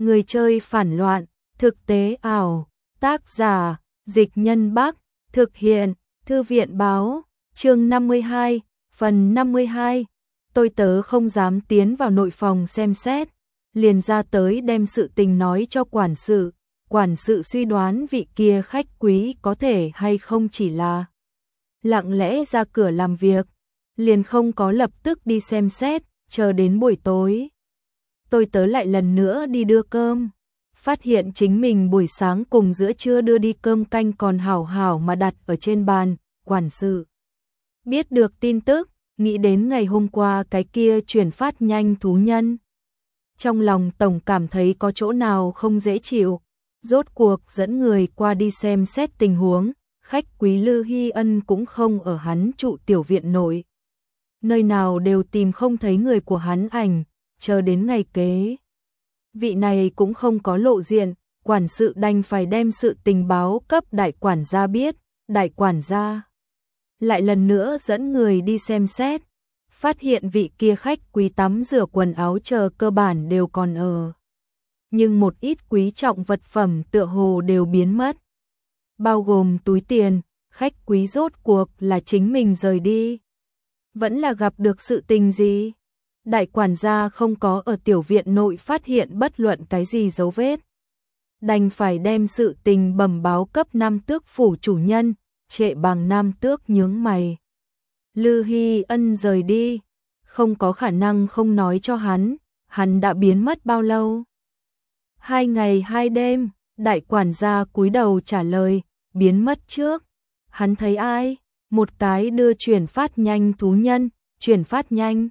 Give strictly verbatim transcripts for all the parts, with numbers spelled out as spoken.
Người chơi phản loạn, thực tế ảo, tác giả, Dịch Nhân Bắc, thực hiện, Thư viện báo, chương năm mươi hai, phần năm mươi hai. Tôi tớ không dám tiến vào nội phòng xem xét, liền ra tới đem sự tình nói cho quản sự. Quản sự suy đoán vị kia khách quý có thể hay không chỉ là lặng lẽ ra cửa làm việc, liền không có lập tức đi xem xét, chờ đến buổi tối. Tôi tớ lại lần nữa đi đưa cơm, phát hiện chính mình buổi sáng cùng giữa trưa đưa đi cơm canh còn hảo hảo mà đặt ở trên bàn. Quản sự biết được tin tức, nghĩ đến ngày hôm qua cái kia chuyển phát nhanh thú nhân. Trong lòng tổng cảm thấy có chỗ nào không dễ chịu, rốt cuộc dẫn người qua đi xem xét tình huống, khách quý Lư Hy Ân cũng không ở hắn trụ tiểu viện nội. Nơi nào đều tìm không thấy người của hắn ảnh, chờ đến ngày kế. Vị này cũng không có lộ diện, quản sự đành phải đem sự tình báo cấp đại quản gia biết, đại quản gia lại lần nữa dẫn người đi xem xét, phát hiện vị kia khách quý tắm rửa quần áo chờ cơ bản đều còn ở. Nhưng một ít quý trọng vật phẩm tựa hồ đều biến mất. Bao gồm túi tiền, khách quý rốt cuộc là chính mình rời đi. Vẫn là gặp được sự tình gì? Đại quản gia không có ở tiểu viện nội phát hiện bất luận cái gì dấu vết. Đành phải đem sự tình bẩm báo cấp Nam Tước phủ chủ nhân, Trệ Bằng Nam Tước nhướng mày. Lư Hy Ân rời đi, không có khả năng không nói cho hắn, hắn đã biến mất bao lâu? Hai ngày hai đêm, đại quản gia cúi đầu trả lời, biến mất trước. Hắn thấy ai? Một cái đưa chuyển phát nhanh thú nhân, chuyển phát nhanh.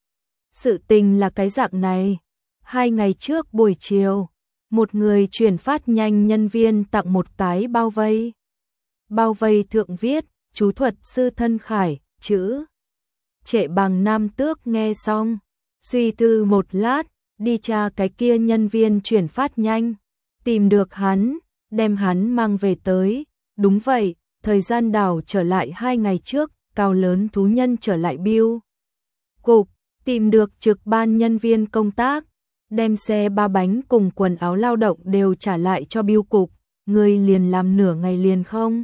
Sự tình là cái dạng này, hai ngày trước buổi chiều, một người chuyển phát nhanh nhân viên tặng một cái bao vây. Bao vây thượng viết, chú thuật sư thân khải, chữ. Trệ Bằng Nam Tước nghe xong, suy tư một lát, đi tra cái kia nhân viên chuyển phát nhanh, tìm được hắn, đem hắn mang về tới. Đúng vậy, thời gian đảo trở lại hai ngày trước, cao lớn thú nhân trở lại biêu cục, tìm được trực ban nhân viên công tác, đem xe ba bánh cùng quần áo lao động đều trả lại cho biêu cục. Người liền làm nửa ngày liền không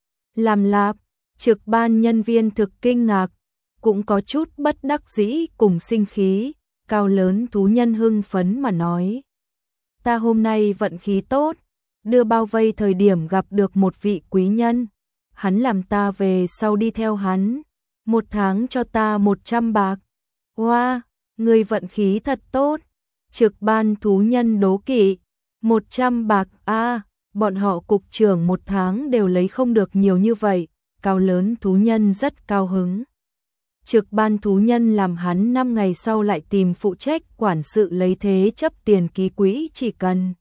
làm lạp. Trực ban nhân viên thực kinh ngạc, cũng có chút bất đắc dĩ cùng sinh khí. Cao lớn thú nhân hưng phấn mà nói, ta hôm nay vận khí tốt, đưa bao vây thời điểm gặp được một vị quý nhân, hắn làm ta về sau đi theo hắn, một tháng cho ta một trăm bạc. Hoa, wow, người vận khí thật tốt. Trực ban thú nhân đố kỵ, một trăm bạc a, à, bọn họ cục trưởng một tháng đều lấy không được nhiều như vậy. Cao lớn thú nhân rất cao hứng. Trực ban thú nhân làm hắn năm ngày sau lại tìm phụ trách quản sự lấy thế chấp tiền ký quỹ, chỉ cần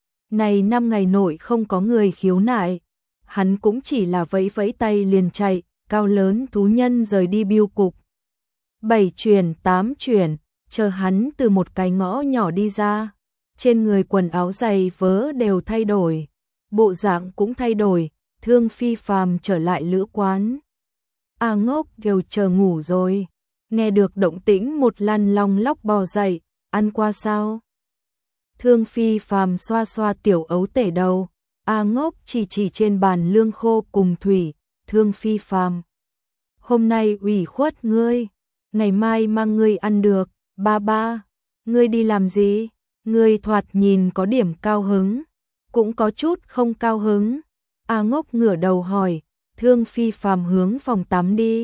này năm ngày nội không có người khiếu nại, hắn cũng chỉ là vẫy vẫy tay liền chạy. Cao lớn thú nhân rời đi biêu cục. Bảy chuyển tám chuyển, chờ hắn từ một cái ngõ nhỏ đi ra, trên người quần áo giày vớ đều thay đổi, bộ dạng cũng thay đổi. Thương Phi Phàm trở lại lữ quán. A Ngốc đều chờ ngủ rồi, nghe được động tĩnh một lăn long lóc bò dậy, ăn qua sao? Thương Phi Phàm xoa xoa tiểu ấu tể đầu, A Ngốc chỉ chỉ trên bàn lương khô cùng thủy. Thương Phi Phàm, hôm nay ủy khuất ngươi, ngày mai mang ngươi ăn được. Ba ba, ngươi đi làm gì? Ngươi thoạt nhìn có điểm cao hứng, cũng có chút không cao hứng. A Ngốc ngửa đầu hỏi. Thương Phi Phàm hướng phòng tắm đi.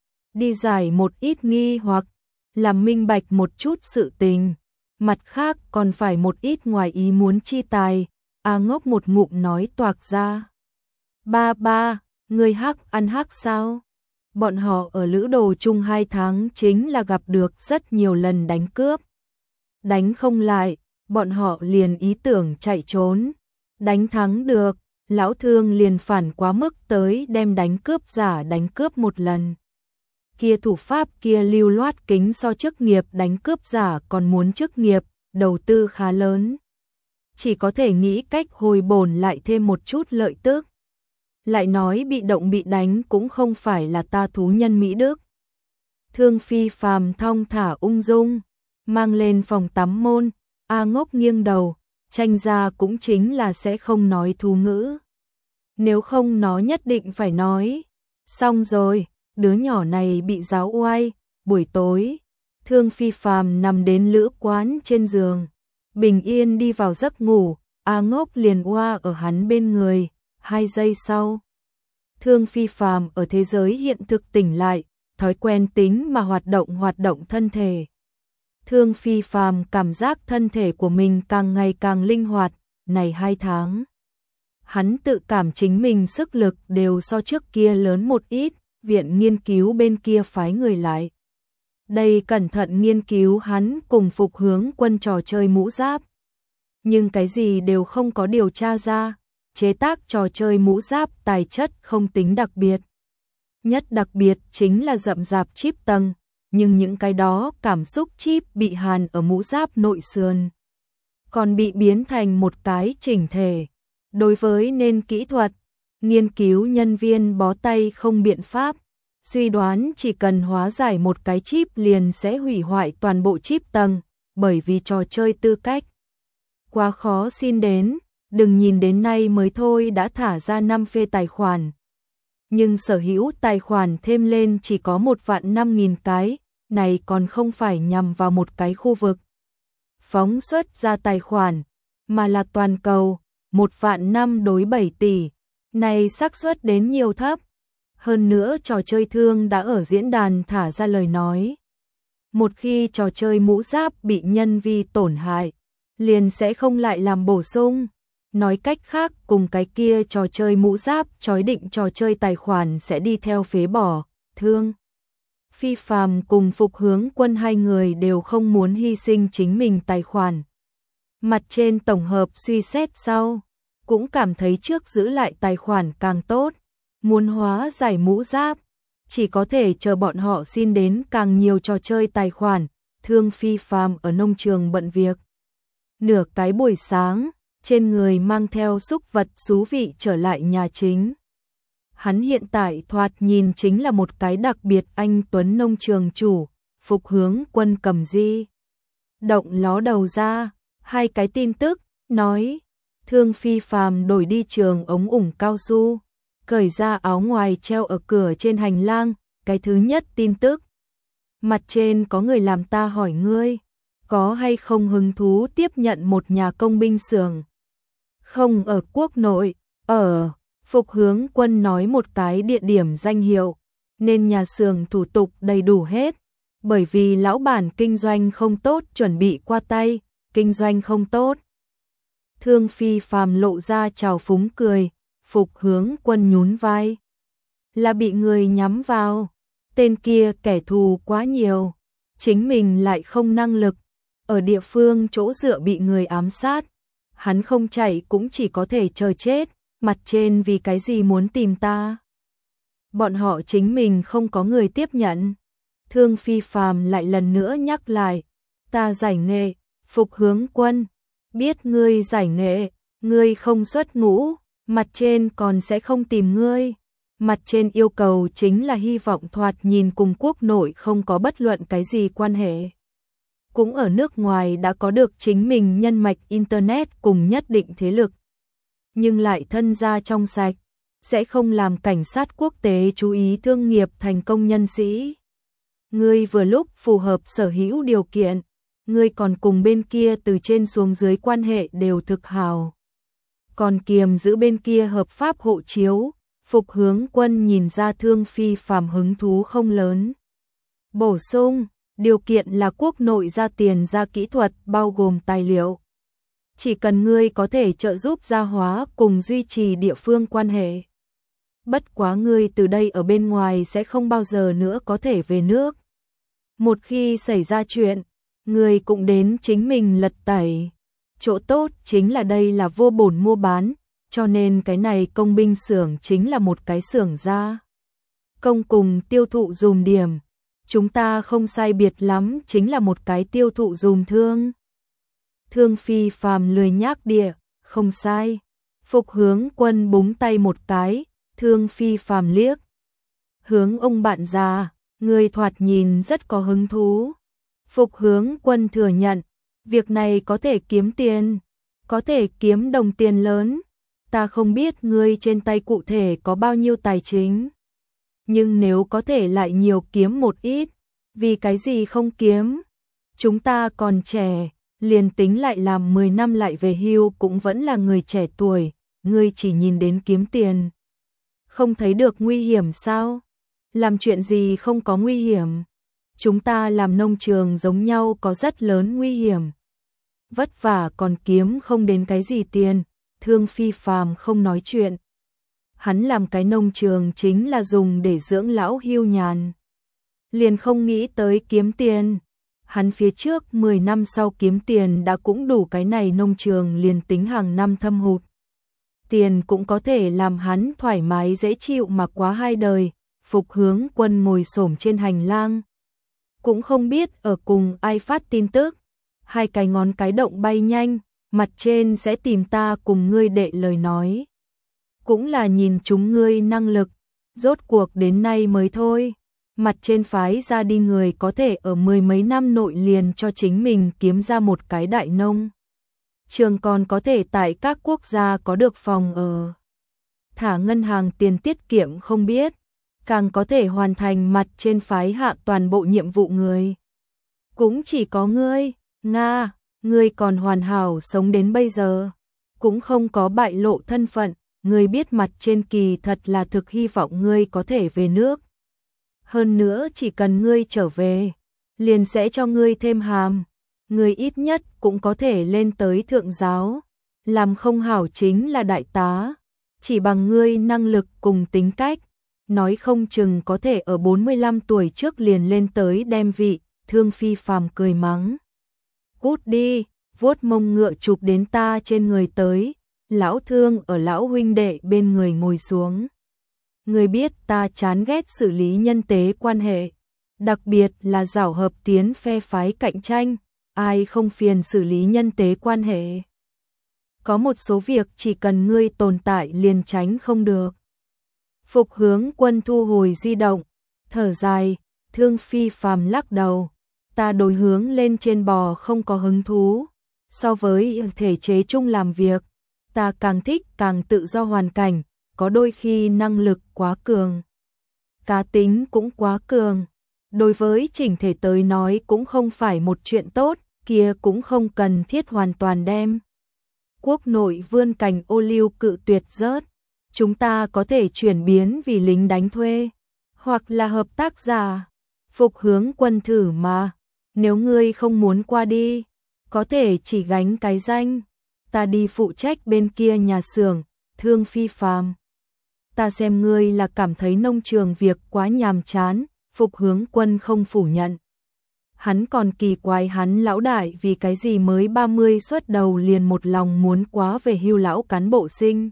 Đi giải một ít nghi hoặc, làm minh bạch một chút sự tình. Mặt khác còn phải một ít ngoài ý muốn chi tài. A Ngốc một ngụm nói toạc ra. Ba ba, ngươi hắc ăn hắc sao? Bọn họ ở lữ đồ chung hai tháng chính là gặp được rất nhiều lần đánh cướp. Đánh không lại, bọn họ liền ý tưởng chạy trốn. Đánh thắng được, lão Thương liền phản quá mức tới đem đánh cướp giả đánh cướp một lần. Kia thủ pháp kia lưu loát kính so chức nghiệp đánh cướp giả còn muốn chức nghiệp, đầu tư khá lớn. Chỉ có thể nghĩ cách hồi bổn lại thêm một chút lợi tức. Lại nói bị động bị đánh cũng không phải là ta thú nhân Mỹ Đức. Thương Phi Phàm thong thả ung dung, mang lên phòng tắm môn. A Ngốc nghiêng đầu, Tranh ra cũng chính là sẽ không nói thú ngữ. Nếu không nó nhất định phải nói. Xong rồi, đứa nhỏ này bị giáo oai. Buổi tối, Thương Phi Phàm nằm đến lữ quán trên giường, bình yên đi vào giấc ngủ. A Ngốc liền oa ở hắn bên người. Hai giây sau, Thương Phi Phàm ở thế giới hiện thực tỉnh lại, thói quen tính mà hoạt động hoạt động thân thể. Thương Phi Phàm cảm giác thân thể của mình càng ngày càng linh hoạt. Này hai tháng, hắn tự cảm chính mình sức lực đều so trước kia lớn một ít. Viện nghiên cứu bên kia phái người lại đây cẩn thận nghiên cứu hắn cùng Phục Hướng Quân trò chơi mũ giáp. Nhưng cái gì đều không có điều tra ra. Chế tác trò chơi mũ giáp tài chất không tính đặc biệt. Nhất đặc biệt chính là rậm rạp chip tầng, nhưng những cái đó cảm xúc chip bị hàn ở mũ giáp nội sườn, còn bị biến thành một cái chỉnh thể. Đối với nên kỹ thuật, nghiên cứu nhân viên bó tay không biện pháp, suy đoán chỉ cần hóa giải một cái chip liền sẽ hủy hoại toàn bộ chip tầng, bởi vì trò chơi tư cách quá khó xin đến. Đừng nhìn đến nay mới thôi đã thả ra năm phê tài khoản, nhưng sở hữu tài khoản thêm lên chỉ có một vạn năm nghìn cái, này còn không phải nhằm vào một cái khu vực phóng xuất ra tài khoản, mà là toàn cầu, một vạn năm đối bảy tỷ, này xác suất đến nhiều thấp. Hơn nữa trò chơi thương đã ở diễn đàn thả ra lời nói. Một khi trò chơi mũ giáp bị nhân vi tổn hại, liền sẽ không lại làm bổ sung. Nói cách khác, cùng cái kia trò chơi mũ giáp chói định trò chơi tài khoản sẽ đi theo phế bỏ. Thương Phi Phàm cùng Phục Hướng Quân hai người đều không muốn hy sinh chính mình tài khoản. Mặt trên tổng hợp suy xét sau, cũng cảm thấy trước giữ lại tài khoản càng tốt. Muốn hóa giải mũ giáp, chỉ có thể chờ bọn họ xin đến càng nhiều trò chơi tài khoản. Thương Phi Phàm ở nông trường bận việc nửa cái buổi sáng, trên người mang theo xúc vật xú vị trở lại nhà chính. Hắn hiện tại thoạt nhìn chính là một cái đặc biệt anh tuấn nông trường chủ. Phục Hướng Quân cầm di động ló đầu ra, hai cái tin tức, nói Thương Phi Phàm đổi đi trường ống ủng cao su, cởi ra áo ngoài treo ở cửa trên hành lang. Cái thứ nhất tin tức, mặt trên có người làm ta hỏi ngươi, có hay không hứng thú tiếp nhận một nhà công binh xưởng? Không ở quốc nội, ở. Phục Hướng Quân nói một cái địa điểm danh hiệu, nên nhà xưởng thủ tục đầy đủ hết, bởi vì lão bản kinh doanh không tốt chuẩn bị qua tay, kinh doanh không tốt. Thương Phi Phàm lộ ra trào phúng cười. Phục Hướng Quân nhún vai, là bị người nhắm vào, tên kia kẻ thù quá nhiều, chính mình lại không năng lực, ở địa phương chỗ dựa bị người ám sát, hắn không chạy cũng chỉ có thể chờ chết. Mặt trên vì cái gì muốn tìm ta? Bọn họ chính mình không có người tiếp nhận. Thương Phi Phàm lại lần nữa nhắc lại, ta giải nghệ. Phục Hướng Quân, biết ngươi giải nghệ, ngươi không xuất ngũ, mặt trên còn sẽ không tìm ngươi. Mặt trên yêu cầu chính là hy vọng thoạt nhìn cùng quốc nội không có bất luận cái gì quan hệ. Cũng ở nước ngoài đã có được chính mình nhân mạch internet cùng nhất định thế lực, nhưng lại thân gia trong sạch, sẽ không làm cảnh sát quốc tế chú ý thương nghiệp thành công nhân sĩ. Ngươi vừa lúc phù hợp sở hữu điều kiện, ngươi còn cùng bên kia từ trên xuống dưới quan hệ đều thực hào, còn kiềm giữ bên kia hợp pháp hộ chiếu. Phục Hướng Quân nhìn ra Thương Phi Phàm hứng thú không lớn. Bổ sung, điều kiện là quốc nội ra tiền ra kỹ thuật bao gồm tài liệu. Chỉ cần ngươi có thể trợ giúp gia hóa cùng duy trì địa phương quan hệ. Bất quá ngươi từ đây ở bên ngoài sẽ không bao giờ nữa có thể về nước. Một khi xảy ra chuyện, ngươi cũng đến chính mình lật tẩy. Chỗ tốt chính là đây là vô bổn mua bán, cho nên cái này công binh xưởng chính là một cái xưởng gia công cùng tiêu thụ dùm điểm. Chúng ta không sai biệt lắm chính là một cái tiêu thụ dùm thương. Thương Phi Phàm lười nhác địa, không sai. Phục Hướng Quân búng tay một cái. Thương Phi Phàm liếc hướng ông bạn già, người thoạt nhìn rất có hứng thú. Phục Hướng Quân thừa nhận, việc này có thể kiếm tiền. có thể kiếm đồng tiền lớn. Ta không biết ngươi trên tay cụ thể có bao nhiêu tài chính. Nhưng nếu có thể lại nhiều kiếm một ít, vì cái gì không kiếm? Chúng ta còn trẻ, liền tính lại làm mười năm lại về hưu cũng vẫn là người trẻ tuổi, ngươi chỉ nhìn đến kiếm tiền. Không thấy được nguy hiểm sao? Làm chuyện gì không có nguy hiểm? Chúng ta làm nông trường giống nhau có rất lớn nguy hiểm. Vất vả còn kiếm không đến cái gì tiền, Thương Phi Phàm không nói chuyện. Hắn làm cái nông trường chính là dùng để dưỡng lão hưu nhàn. Liền không nghĩ tới kiếm tiền. Hắn phía trước mười năm sau kiếm tiền đã cũng đủ cái này nông trường liền tính hàng năm thâm hụt. Tiền cũng có thể làm hắn thoải mái dễ chịu mà quá hai đời. Phục Hướng Quân ngồi xổm trên hành lang. Cũng không biết ở cùng ai phát tin tức. Hai cái ngón cái động bay nhanh, mặt trên sẽ tìm ta cùng ngươi đệ lời nói. Cũng là nhìn chúng ngươi năng lực, rốt cuộc đến nay mới thôi. Mặt trên phái ra đi người có thể ở mười mấy năm nội liền cho chính mình kiếm ra một cái đại nông. Trường còn có thể tại các quốc gia có được phòng ở. Thả ngân hàng tiền tiết kiệm không biết, càng có thể hoàn thành mặt trên phái hạ toàn bộ nhiệm vụ người. Cũng chỉ có ngươi, Nga, ngươi còn hoàn hảo sống đến bây giờ, cũng không có bại lộ thân phận, ngươi biết mặt trên kỳ thật là thực hy vọng ngươi có thể về nước. Hơn nữa chỉ cần ngươi trở về, liền sẽ cho ngươi thêm hàm, ngươi ít nhất cũng có thể lên tới thượng giáo, làm không hảo chính là đại tá, chỉ bằng ngươi năng lực cùng tính cách, nói không chừng có thể ở bốn mươi lăm tuổi trước liền lên tới đem vị. Thương Phi Phàm cười mắng. Cút đi, vuốt mông ngựa chụp đến ta trên người tới. Lão Thương ở lão huynh đệ bên người ngồi xuống. Người biết ta chán ghét xử lý nhân tế quan hệ, đặc biệt là giảo hợp tiến phe phái cạnh tranh, ai không phiền xử lý nhân tế quan hệ. Có một số việc chỉ cần ngươi tồn tại liền tránh không được. Phục Hướng Quân thu hồi di động, thở dài, Thương Phi Phàm lắc đầu. Ta đối hướng lên trên bò không có hứng thú. So với thể chế chung làm việc, ta càng thích càng tự do hoàn cảnh, có đôi khi năng lực quá cường. Cá tính cũng quá cường. Đối với chỉnh thể tới nói cũng không phải một chuyện tốt, kia cũng không cần thiết hoàn toàn đem. Quốc nội vươn cành ô liu cự tuyệt rớt. Chúng ta có thể chuyển biến vì lính đánh thuê, hoặc là hợp tác giả. Phục Hướng Quân thử mà. Nếu ngươi không muốn qua đi, có thể chỉ gánh cái danh, ta đi phụ trách bên kia nhà xưởng. Thương Phi Phàm, ta xem ngươi là cảm thấy nông trường việc quá nhàm chán. Phục Hướng Quân không phủ nhận. Hắn còn kỳ quái hắn lão đại vì cái gì mới ba mươi xuất đầu liền một lòng muốn quá về hưu lão cán bộ sinh.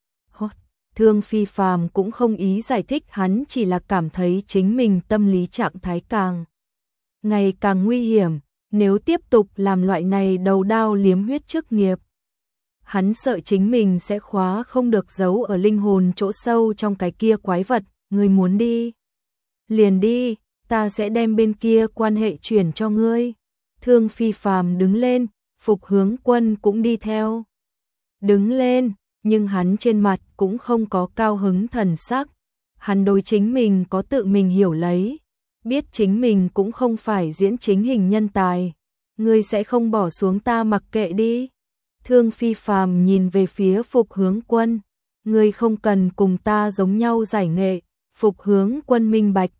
Thương Phi Phàm cũng không ý giải thích, hắn chỉ là cảm thấy chính mình tâm lý trạng thái càng ngày càng nguy hiểm, nếu tiếp tục làm loại này đầu đao liếm huyết chức nghiệp. Hắn sợ chính mình sẽ khóa không được giấu ở linh hồn chỗ sâu trong cái kia quái vật. Ngươi muốn đi, liền đi, ta sẽ đem bên kia quan hệ chuyển cho ngươi. Thương Phi Phàm đứng lên, Phục Hướng Quân cũng đi theo. Đứng lên, nhưng hắn trên mặt cũng không có cao hứng thần sắc. Hắn đối chính mình có tự mình hiểu lấy, biết chính mình cũng không phải diễn chính hình nhân tài. Ngươi sẽ không bỏ xuống ta mặc kệ đi. Thương Phi Phàm nhìn về phía Phục Hướng Quân. Ngươi không cần cùng ta giống nhau giải nghệ. Phục Hướng Quân minh bạch.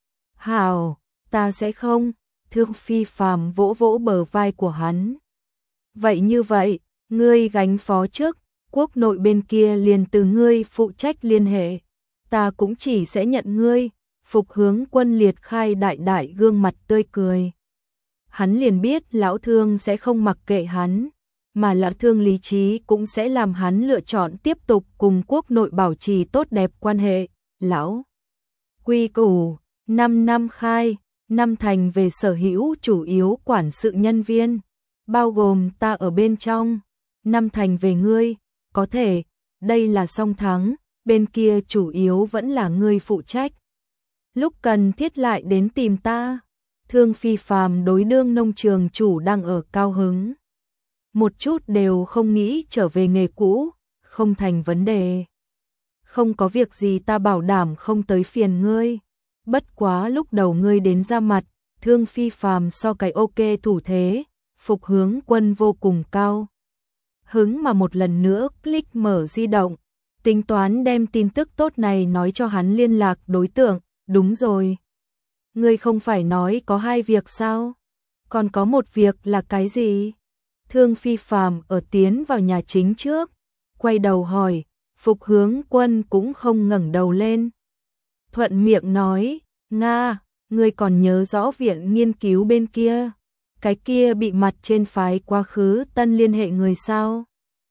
Hảo, ta sẽ không. Thương Phi Phàm vỗ vỗ bờ vai của hắn. Vậy như vậy, ngươi gánh phó trước, quốc nội bên kia liền từ ngươi phụ trách liên hệ. Ta cũng chỉ sẽ nhận ngươi. Phục Hướng Quân liệt khai đại đại gương mặt tươi cười. Hắn liền biết lão Thương sẽ không mặc kệ hắn, mà lão Thương lý trí cũng sẽ làm hắn lựa chọn tiếp tục cùng quốc nội bảo trì tốt đẹp quan hệ. Lão quy củ, năm năm khai, năm thành về sở hữu chủ yếu quản sự nhân viên, bao gồm ta ở bên trong, năm thành về ngươi, có thể, đây là song thắng, bên kia chủ yếu vẫn là ngươi phụ trách. Lúc cần thiết lại đến tìm ta. Thương Phi Phàm đối đương nông trường chủ đang ở cao hứng. một chút đều không nghĩ trở về nghề cũ, không thành vấn đề. Không có việc gì, ta bảo đảm không tới phiền ngươi. Bất quá lúc đầu ngươi đến ra mặt, Thương Phi Phàm so cái ok thủ thế, Phục Hướng Quân vô cùng cao hứng mà một lần nữa click mở di động, tính toán đem tin tức tốt này nói cho hắn liên lạc đối tượng. Đúng rồi, ngươi không phải nói có hai việc sao? Còn có một việc là cái gì? Thương Phi Phàm ở tiến vào nhà chính trước, quay đầu hỏi, Phục Hướng Quân cũng không ngẩng đầu lên. Thuận miệng nói, Nga, ngươi còn nhớ rõ viện nghiên cứu bên kia, cái kia bị mặt trên phái quá khứ tân liên hệ người sao?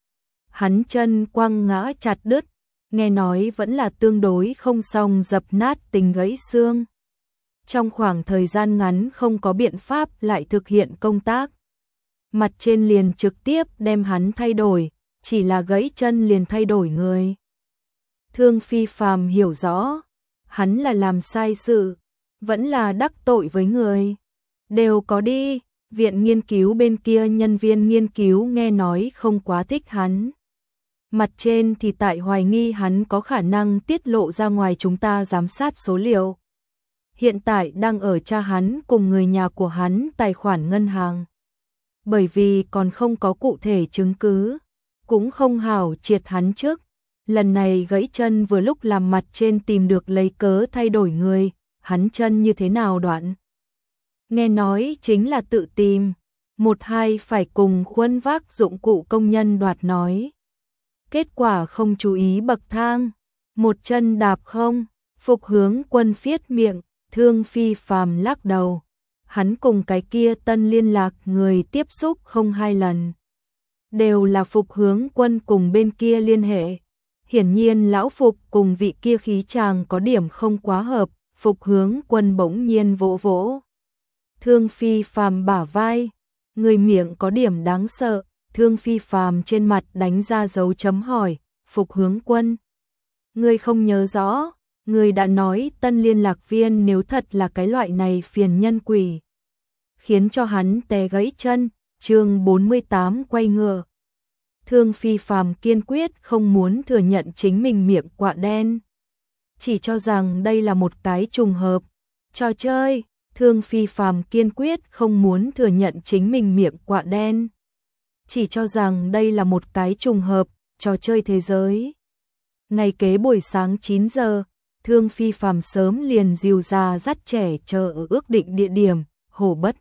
Hắn chân quăng ngã chặt đứt, nghe nói vẫn là tương đối không xong, dập nát tình gãy xương. Trong khoảng thời gian ngắn không có biện pháp lại thực hiện công tác. Mặt trên liền trực tiếp đem hắn thay đổi, chỉ là gãy chân liền thay đổi người. Thương Phi Phàm hiểu rõ, hắn là làm sai sự, vẫn là đắc tội với người. Đều có đi, viện nghiên cứu bên kia nhân viên nghiên cứu nghe nói không quá thích hắn. Mặt trên thì tại hoài nghi hắn có khả năng tiết lộ ra ngoài chúng ta giám sát số liệu. Hiện tại đang ở tra hắn cùng người nhà của hắn tài khoản ngân hàng. Bởi vì còn không có cụ thể chứng cứ, cũng không hảo triệt hắn trước. Lần này gãy chân vừa lúc làm mặt trên tìm được lấy cớ thay đổi người, hắn chân như thế nào đoạn. Nghe nói chính là tự tìm, một hai phải cùng khuân vác dụng cụ công nhân đoạt nói. Kết quả không chú ý bậc thang, một chân đạp không, Phục Hướng Quân phiết miệng, Thương Phi Phàm lắc đầu. Hắn cùng cái kia tân liên lạc người tiếp xúc không hai lần. Đều là Phục Hướng Quân cùng bên kia liên hệ. Hiển nhiên lão Phục cùng vị kia khí chàng có điểm không quá hợp, Phục Hướng Quân bỗng nhiên vỗ vỗ Thương Phi Phàm bả vai, người miệng có điểm đáng sợ. Thương Phi Phàm trên mặt đánh ra dấu chấm hỏi, Phục Hướng Quân, ngươi không nhớ rõ, ngươi đã nói tân liên lạc viên nếu thật là cái loại này phiền nhân quỷ, khiến cho hắn té gãy chân. Chương bốn mươi tám quay ngựa. Thương Phi Phàm kiên quyết không muốn thừa nhận chính mình miệng quạ đen, chỉ cho rằng đây là một cái trùng hợp trò chơi. Thương Phi Phàm kiên quyết không muốn thừa nhận chính mình miệng quạ đen, chỉ cho rằng đây là một cái trùng hợp trò chơi thế giới. Ngày kế buổi sáng chín giờ, Thương Phi Phàm sớm liền dìu ra dắt trẻ chờ ở ước định địa điểm, Hồ Bất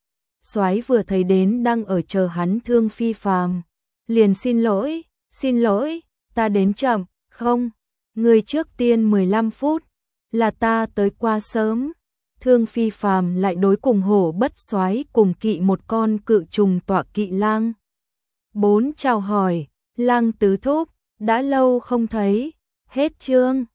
Soái vừa thấy đến đang ở chờ hắn Thương Phi Phàm, liền xin lỗi, xin lỗi, ta đến chậm, không, người trước tiên mười lăm phút, là ta tới qua sớm. Thương Phi Phàm lại đối cùng Hổ Bất Soái cùng kỵ một con cự trùng tọa kỵ lang. Bốn chào hỏi, lang tứ thúc, đã lâu không thấy, hết chương.